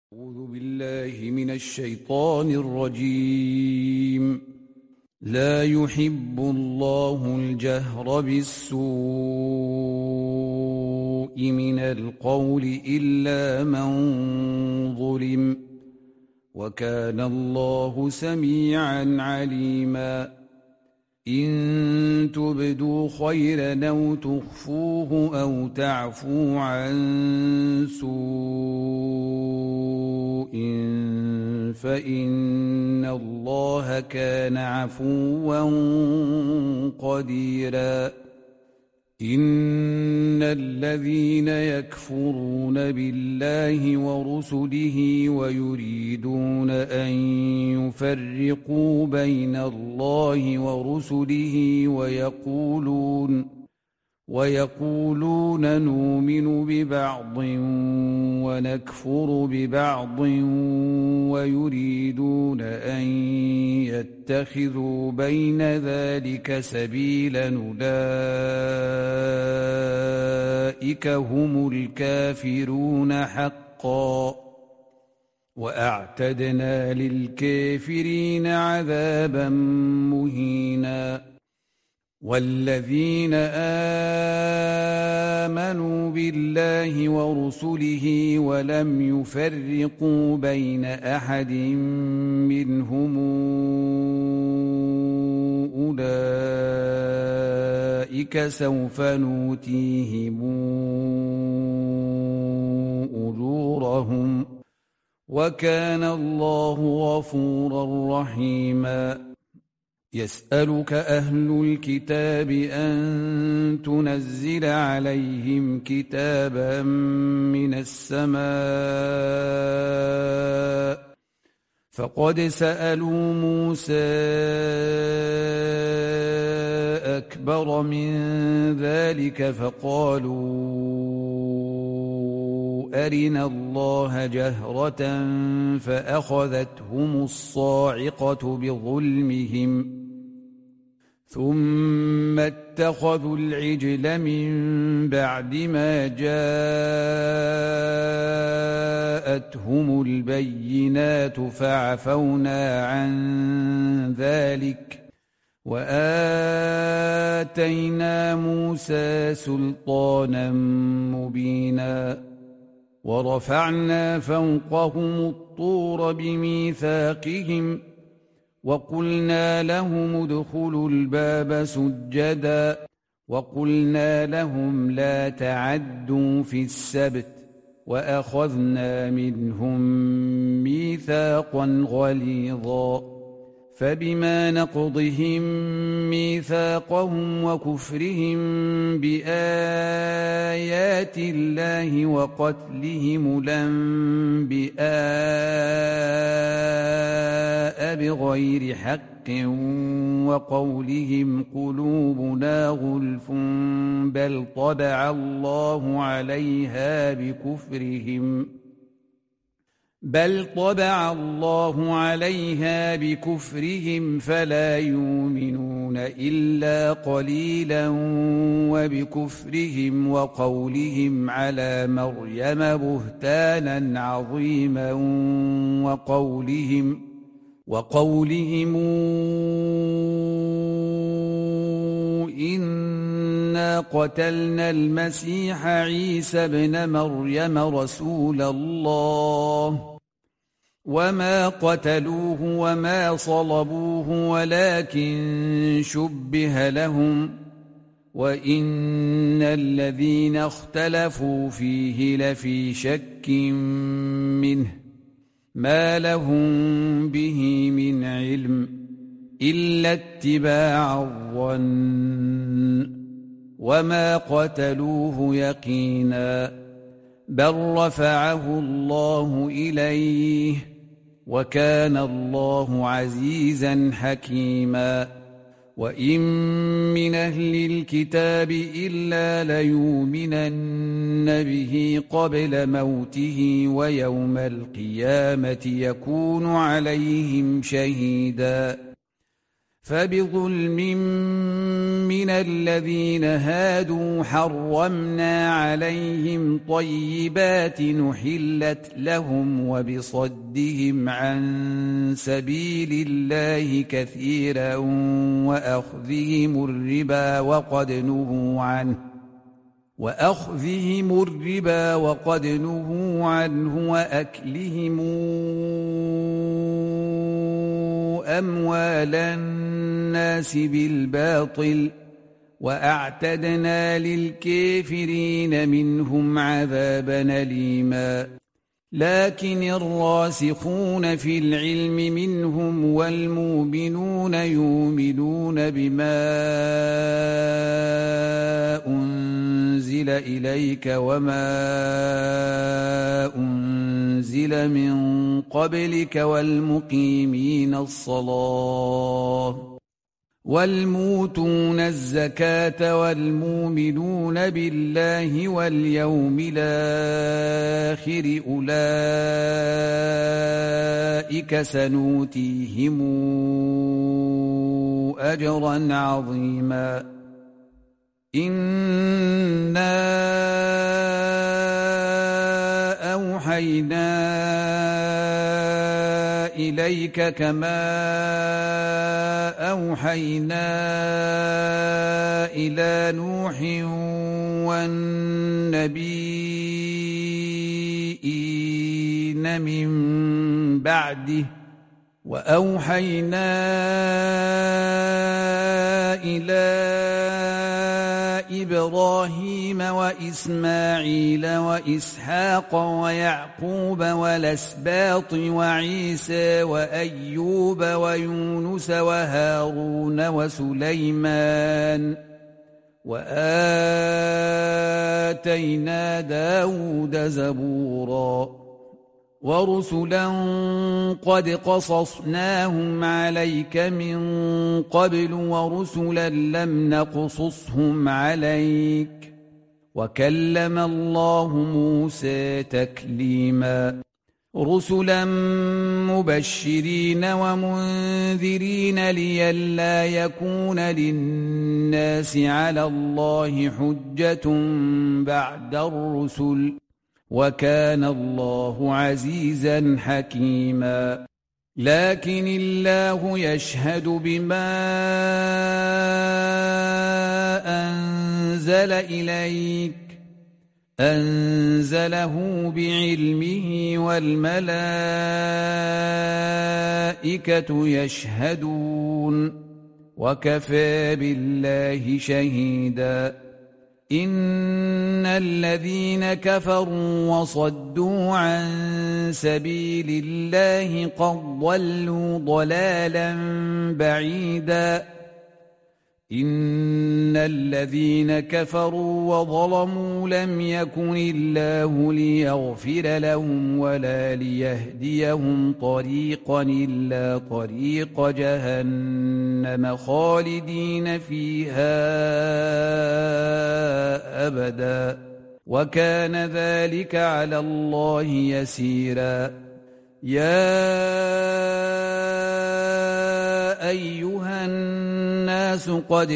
أعوذ بالله من الشيطان الرجيم. لا يحب الله الجهر بالسوء من القول إلا من ظلم، وكان الله سميعا عليما. إن تبدوا خيرا أو تخفوه أو تعفوا عن سوء فإن الله كان عفوا قديرا. إن الذين يكفرون بالله ورسله ويريدون أن يفرقوا بين الله ورسله ويقولون نؤمن ببعض ونكفر ببعض ويريدون أن يتخذوا بين ذلك سبيلا أولئك هم الكافرون حقا، وأعتدنا للكافرين عذابا مهينا. والذين آمنوا بالله ورسله ولم يفرقوا بين أحد منهم أولئك سوف نؤتيهم أجورهم، وكان الله غفورا رحيما. يسألك أهل الكتاب أن تنزل عليهم كتابا من السماء، فقد سألوا موسى أكبر من ذلك فقالوا أرنا الله جهرة فأخذتهم الصاعقة بظلمهم، ثم اتخذوا العجل من بعد ما جاءتهم البينات فعفونا عن ذلك، وآتينا موسى سلطانا مبينا. ورفعنا فوقهم الطور بميثاقهم وقلنا لهم ادخلوا الباب سجدا، وقلنا لهم لا تعدوا في السبت، وأخذنا منهم ميثاقا غليظا. فبما نقضهم ميثاقهم وكفرهم بآيات الله وقتلهم الأنبياء بغير حق وقولهم قلوبنا غلف بل طبع الله عليها بكفرهم فلا يؤمنون إلا قليلا، وبكفرهم وقولهم على مريم بهتانا عظيما وقولهم إنا قتلنا المسيح عيسى ابن مريم رسول الله وما قتلوه وما صلبوه ولكن شبه لهم، وإن الذين اختلفوا فيه لفي شك منه ما لهم به من علم إلا اتباع الظن، وما قتلوه يقينا بل رفعه الله إليه، وكان الله عزيزا حكيما. وإن من أهل الكتاب إلا ليؤمنن به قبل موته ويوم القيامة يكون عليهم شهيدا. فبظلم من الذين هادوا حرمنا عليهم طيبات نحلت لهم وبصدهم عن سبيل الله كثيرا وأخذهم الربا وقد نهوا عنه وأكلهم أموال الناس بالباطل وأعتدنا للكافرين منهم عذابا أليما لكن الراسخون في العلم منهم والمؤمنون يؤمنون بما أنزل إليك وما أنزل من قبلك والمقيمين الصلاة والموتون الزكاة والمؤمنون بالله واليوم الآخر أولئك سنؤتيهم أجرا عظيما إنا أوحينا إليك كما أوحينا إلى نوح والنبيين من بعده وأوحينا إلى إبراهيم وإسماعيل وإسحاق ويعقوب والأسباط وعيسى وأيوب ويونس وهارون وسليمان وآتينا داود زبورا ورسلا قد قصصناهم عليك من قبل ورسلا لم نقصصهم عليك وكلم الله موسى تكليما رسلا مبشرين ومنذرين لئلا يكون للناس على الله حجة بعد الرسل وكان الله عزيزا حكيما لكن الله يشهد بما أنزل إليك أنزله بعلمه والملائكة يشهدون وكفى بالله شهيدا إن الذين كفروا وصدوا عن سبيل الله قد ضلوا ضلالا بعيدا إن الذين كفروا وظلموا لم يكن الله ليغفر لهم ولا ليهديهم طريقا إلا طريق جهنم خالدين فيها أبدا وكان ذلك على الله يسيرا يا أيها الناس قد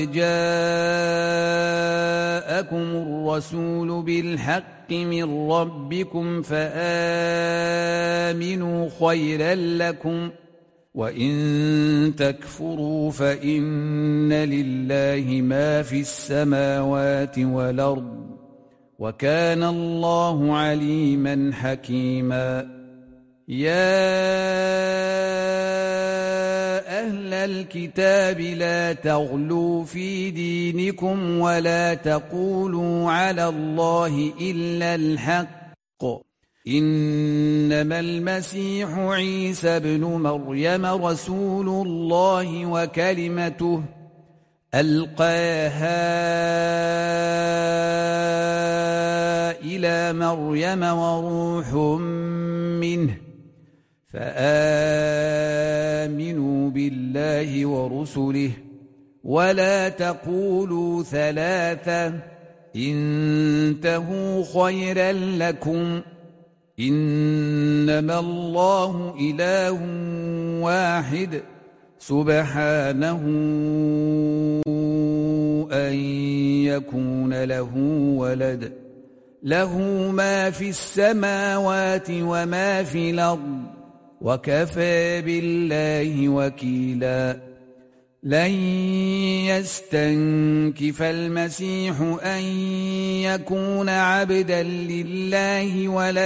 جاءكم الرسول بالحق من ربكم فآمنوا خيرا لكم وإن تكفروا فإن لله ما في السماوات والأرض وكان الله عليما حكيما يا أهل الكتاب لا تغلوا في دينكم ولا تقولوا على الله إلا الحق إنما المسيح عيسى ابن مريم رسول الله وكلمته ألقاها إلى مريم وروح منه فآمنوا بالله ورسله ولا تقولوا ثلاثة انتهوا خيرا لكم إنما الله إله واحد سبحانه أن يكون له ولد له ما في السماوات وما في الأرض وكفى بالله وكيلا لن يستنكف المسيح أن يكون عبدا لله ولا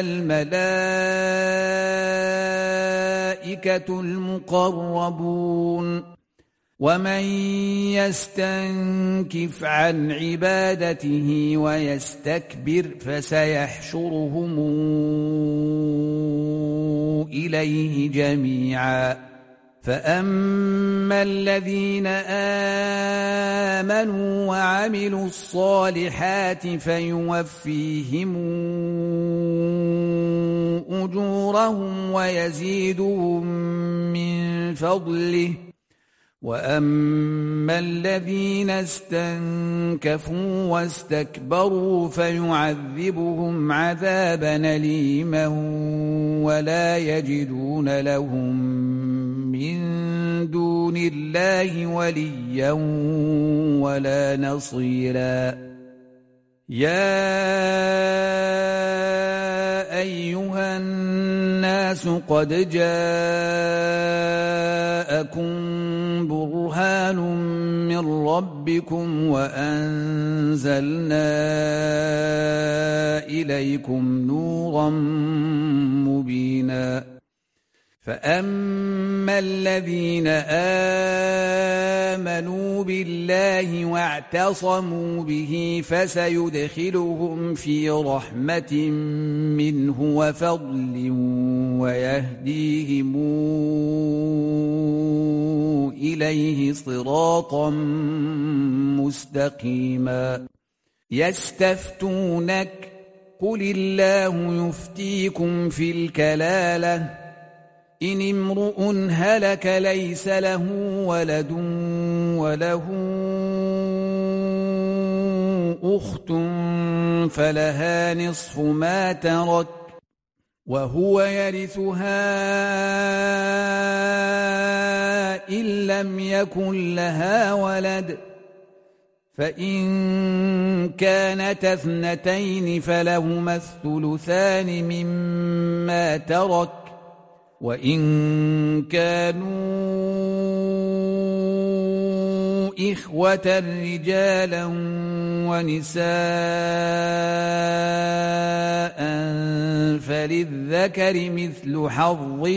الملائكة المقربون ومن يستنكف عن عبادته ويستكبر فسيحشرهم إليه جميعا فأما الذين آمنوا وعملوا الصالحات فيوفيهم أجورهم ويزيدهم من فضله وأما الذين استنكفوا واستكبروا فيعذبهم عذابا أليما ولا يجدون لهم من دون الله وليا ولا نصيرا يا أيها الناس قد جاءكم برهان من ربكم وأنزلنا إليكم نورا مبينا فأما الذين آمنوا بالله واعتصموا به فسيدخلهم في رحمة منه وفضل ويهديهم إليه صراطا مستقيما يستفتونك قل الله يفتيكم في الكلالة إن امرؤ هلك ليس له ولد وله أخت فلها نصف ما ترك وهو يرثها إن لم يكن لها ولد فإن كانت اثنتين فلهما الثلثان مما ترك وإن كانوا إخوة رجالا ونساء فللذكر مثل حظ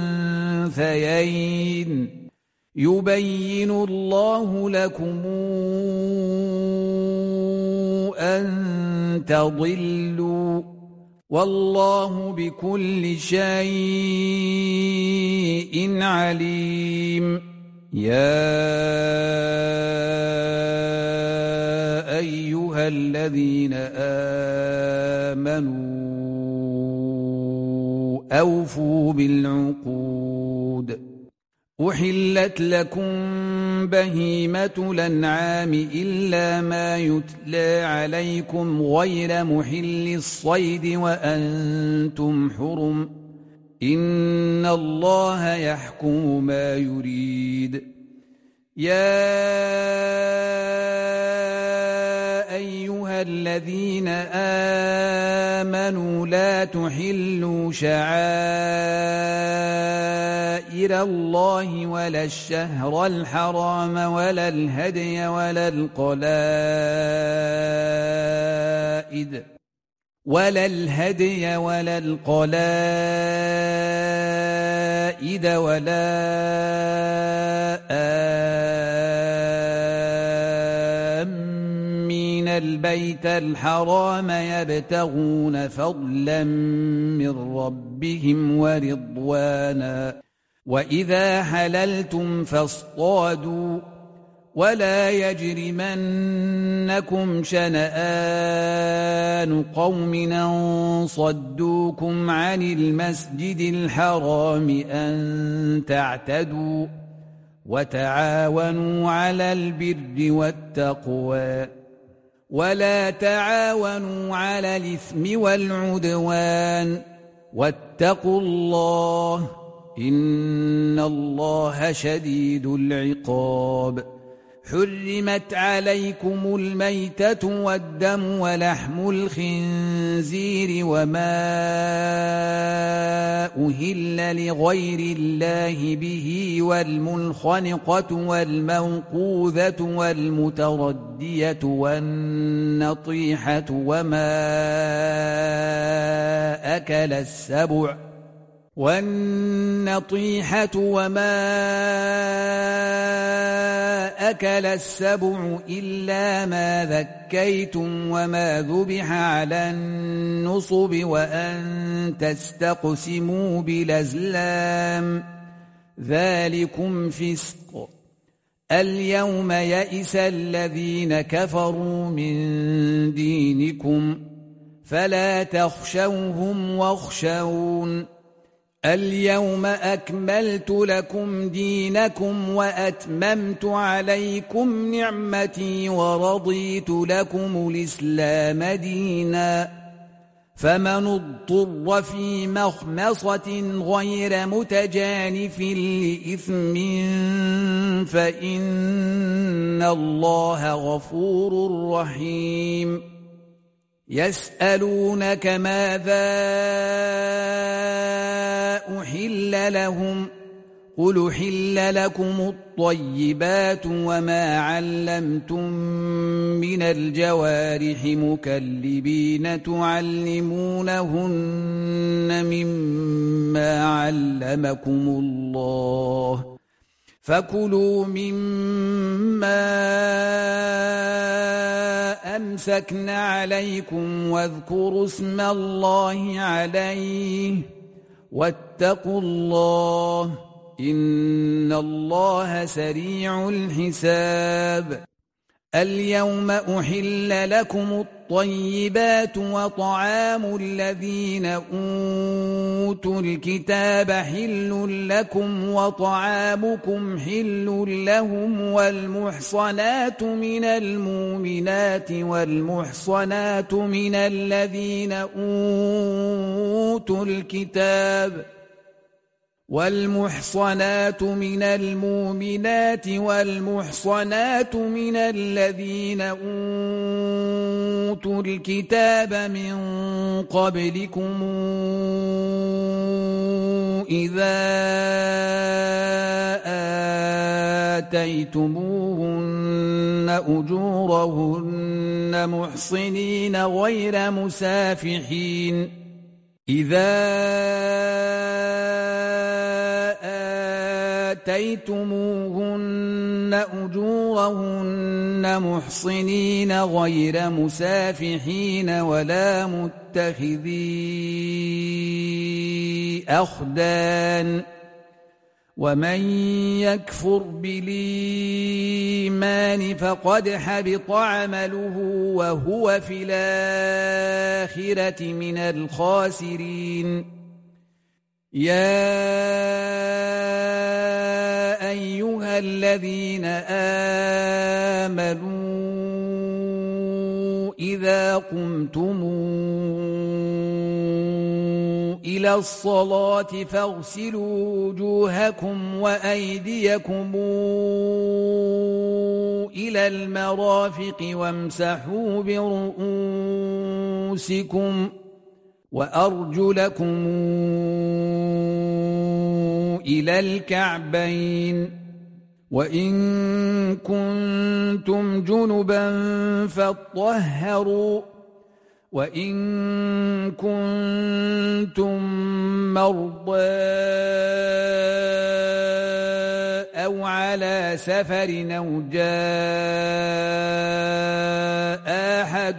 الأنثيين يبين الله لكم أن تضلوا والله بكل شيء عليم يا أيها الذين آمنوا أوفوا بالعقود أحلت لكم بهيمة الأنعام إلا ما يتلى عليكم غير محل الصيد وأنتم حرم إن الله يحكم ما يريد يا أيها الذين آمنوا لا تحلوا شعائر الله ولا الشهر الحرام ولا الهدي ولا القلائد ولا آمين البيت الحرام يبتغون فضلا من ربهم ورضوانا وإذا حللتم فاصطادوا ولا يجرمنكم شنآن قوم أن صدوكم عن المسجد الحرام أن تعتدوا وتعاونوا على البر والتقوى ولا تعاونوا على الإثم والعدوان واتقوا الله إن الله شديد العقاب حرمت عليكم الميتة والدم ولحم الخنزير وما أهل لغير الله به والمنخنقة والموقوذة والمتردية والنطيحة وما أكل السبع إلا ما ذكيتم وما ذبح على النصب وأن تستقسموا بالأزلام ذلكم فسق اليوم يئس الذين كفروا من دينكم فلا تخشوهم واخشون اليوم أكملت لكم دينكم وأتممت عليكم نعمتي ورضيت لكم الإسلام دينا فمن اضطر في مخمصة غير متجانف لإثم فإن الله غفور رحيم يسألونك ماذا أحل لهم قل أحل لكم الطيبات وما علمتم من الجوارح مكلبين تعلمونهن مما علمكم الله فكلوا مما أمسكن عليكم واذكروا اسم الله عليه واتقوا الله إن الله سريع الحساب اليوم أحل لكم الطيبات وطعام الذين أوتوا الكتاب حل لكم وطعامكم حل لهم والمحصنات من المؤمنات والمحصنات من الذين أوتوا الكتاب والمحصنات من المؤمنات والمحصنات من الذين أوتوا الكتاب من قبلكم إذا آتيتموهن أجورهن محصنين غير مسافحين آتيتموهن أجورهن محصنين غير مسافحين ولا متخذي أخدان ومن يكفر بالإيمان فقد حبط عمله وهو في الآخرة من الخاسرين يا أيها الذين آمنوا إذا قمتم إلى الصلاة فاغسلوا وجوهكم وأيديكم إلى المرافق وامسحوا برؤوسكم وأرجلكم إلى الكعبين وإن كنتم جنبا فاطهروا وإن كنتم مرضى أو على سفر أو جاء أحد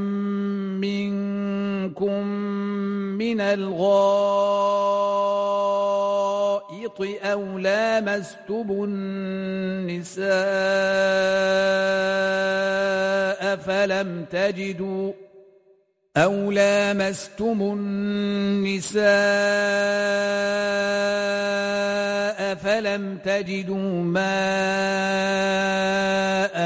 منكم من الغائط أو لامستم النساء فلم تجدوا ماء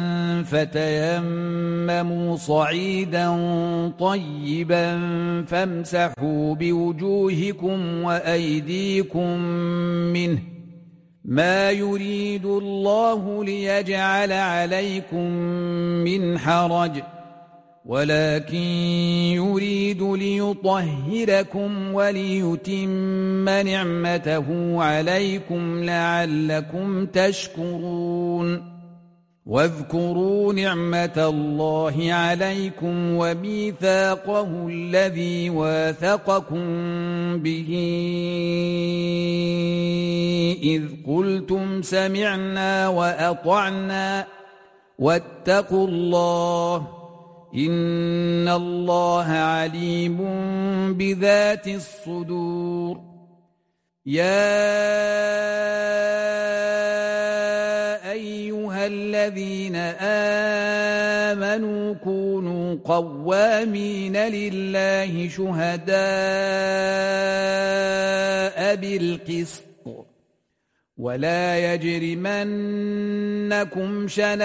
فتيمموا صعيدا طيبا فامسحوا بوجوهكم وأيديكم منه ما يريد الله ليجعل عليكم من حرج ولكن يريد ليطهركم وليتم نعمته عليكم لعلكم تشكرون واذكروا نعمة الله عليكم وميثاقه الذي واثقكم به إذ قلتم سمعنا وأطعنا واتقوا الله إن الله عليم بذات الصدور يا أيها الذين آمنوا كونوا قوامين لله شهداء بالقسط ولا يجرمنكم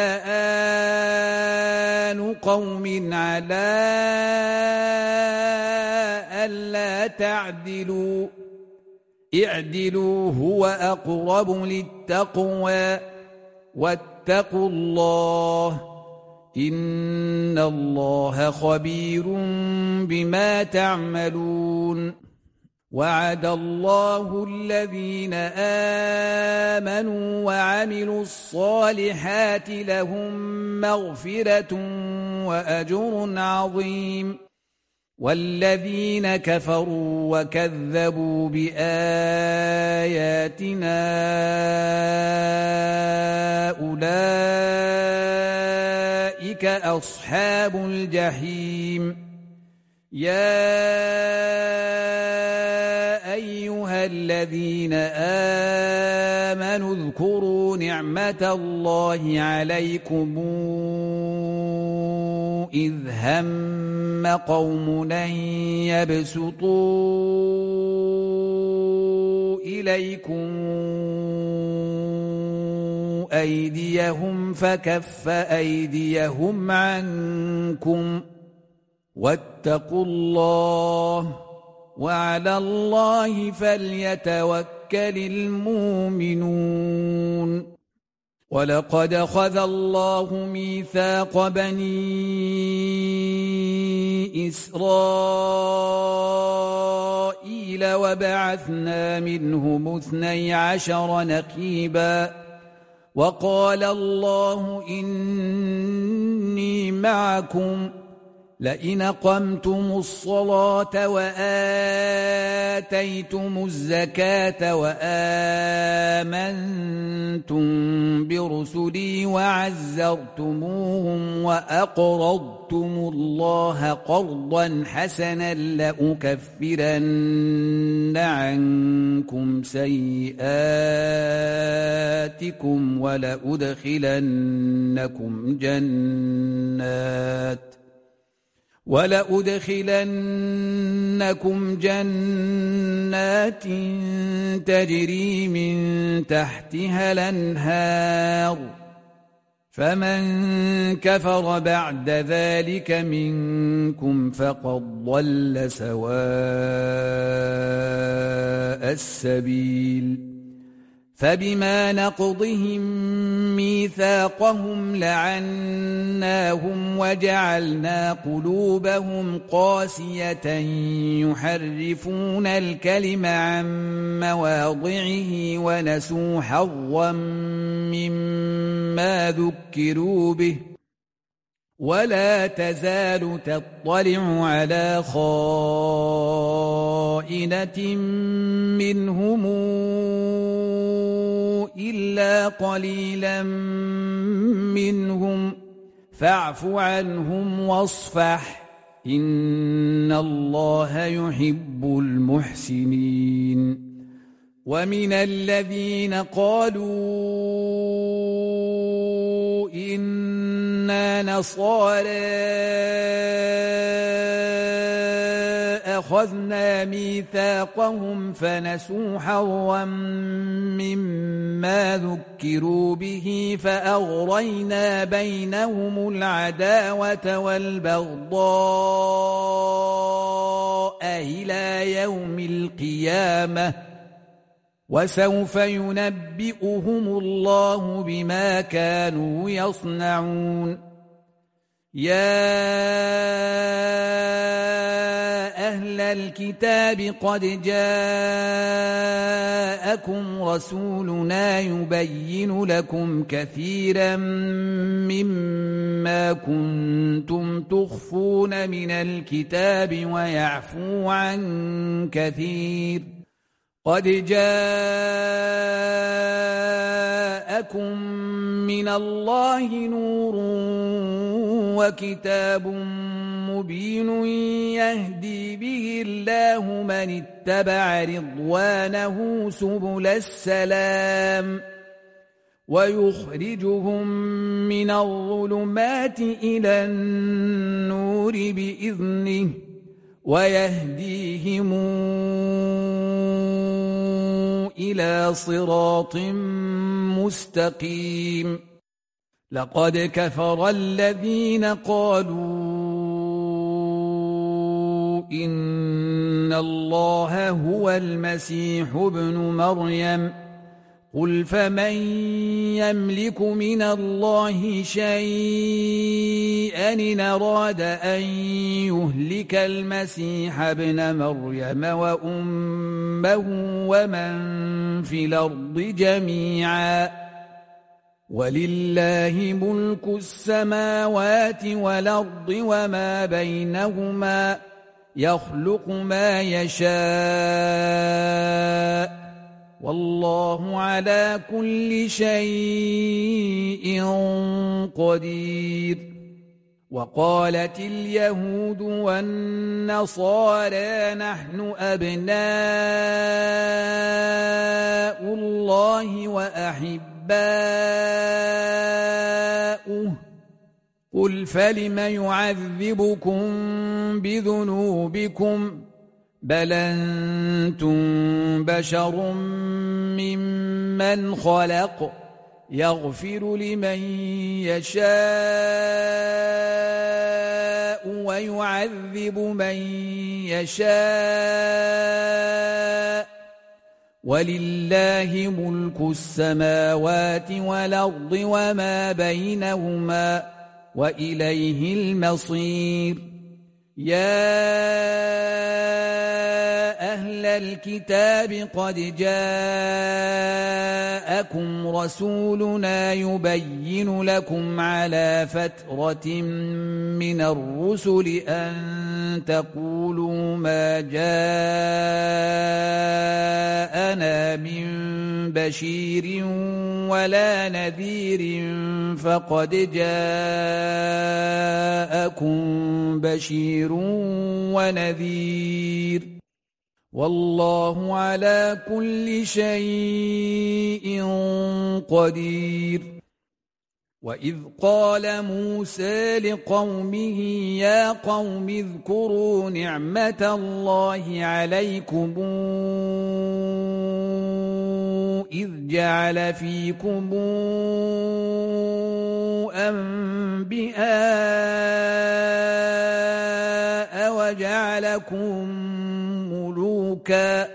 شنآن قوم على ألا تعدلوا اعدلوا هو أقرب للتقوى واتقوا الله إن الله خبير بما تعملون وعد الله الذين آمنوا وعملوا الصالحات لهم مغفرة وأجر عظيم والذين كفروا وكذبوا بآياتنا أولئك أصحاب الجحيم يا أيها الذين آمنوا اذكروا نعمة الله عليكم إذ هم قوم أن يبسطوا إليكم أيديهم فكف أيديهم عنكم واتقوا الله وعلى الله فليتوكل المؤمنون ولقد أخذ الله ميثاق بني إسرائيل وبعثنا منهم 12 نقيبا وقال الله إني معكم لئن أقمتم الصلاة وآتيتم الزكاة وآمنتم برسلي وعزرتموهم وأقرضتم الله قرضا حسنا لأكفرن عنكم سيئاتكم ولأدخلنكم جنات تجري من تحتها الأنهار فمن كفر بعد ذلك منكم فقد ضل سواء السبيل فبما نقضهم ميثاقهم لعناهم وجعلنا قلوبهم قاسية يحرفون الكلم عن مواضعه ونسوا حظا مما ذكروا به ولا تزال تطلع على خائنة منهم إلا قليلا منهم فاعف عنهم واصفح إن الله يحب المحسنين ومن الذين قالوا إنا نصارى أخذنا ميثاقهم فنسوا حظا مما ذكروا به فأغرينا بينهم العداوة والبغضاء إلى يوم القيامة وسوف ينبئهم الله بما كانوا يصنعون يا أهل الكتاب قد جاءكم رسولنا يبين لكم كثيرا مما كنتم تخفون من الكتاب ويعفو عن كثير قد جاءكم من الله نور وكتاب مبين يهدي به الله من اتبع رضوانه سبل السلام ويخرجهم من الظلمات إلى النور بإذنه ويهديهم إلى صراط مستقيم لقد كفر الذين قالوا إن الله هو المسيح ابن مريم قل فمن يملك من الله شيئا إن أراد أن يهلك المسيح ابن مريم وأمه ومن في الأرض جميعا ولله ملك السماوات والأرض وما بينهما يخلق ما يشاء والله على كل شيء قدير وقالت اليهود والنصارى نحن أبناء الله وأحباؤه قل فلم يعذبكم بذنوبكم بل أنتم بشر ممن خلق يغفر لمن يشاء ويعذب من يشاء ولله ملك السماوات والأرض وما بينهما وإليه المصير يا أهل الكتاب قد جاءكم رسولنا يبين لكم على فترة من الرسل أن تقولوا ما جاءنا من بشير ولا نذير فقد جاءكم بشير ونذير والله على كل شيء قدير وإذ قال موسى لقومه يا قوم اذكروا نعمة الله عليكم إذ جعل فيكم أنبياء وجعلكم ملوكا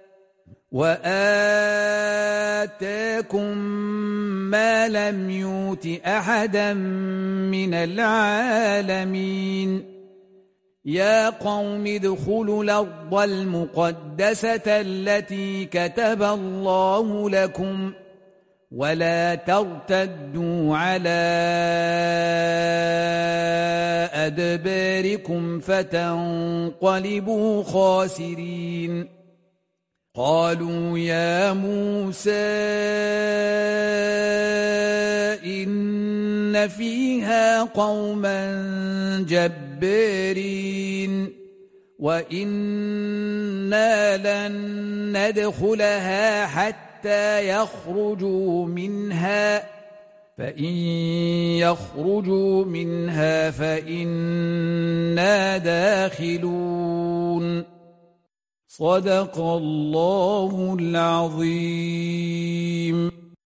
وآتاكم ما لم يؤت أحدا من العالمين يا قوم ادخلوا الأرض المقدسة التي كتب الله لكم ولا ترتدوا على أدباركم فتنقلبوا خاسرين قالوا يا موسى إن فيها قوما جبارين وإنا لن ندخلها حتى يخرجوا منها فإن يخرجوا منها فإنا داخلون صدق الله العظيم.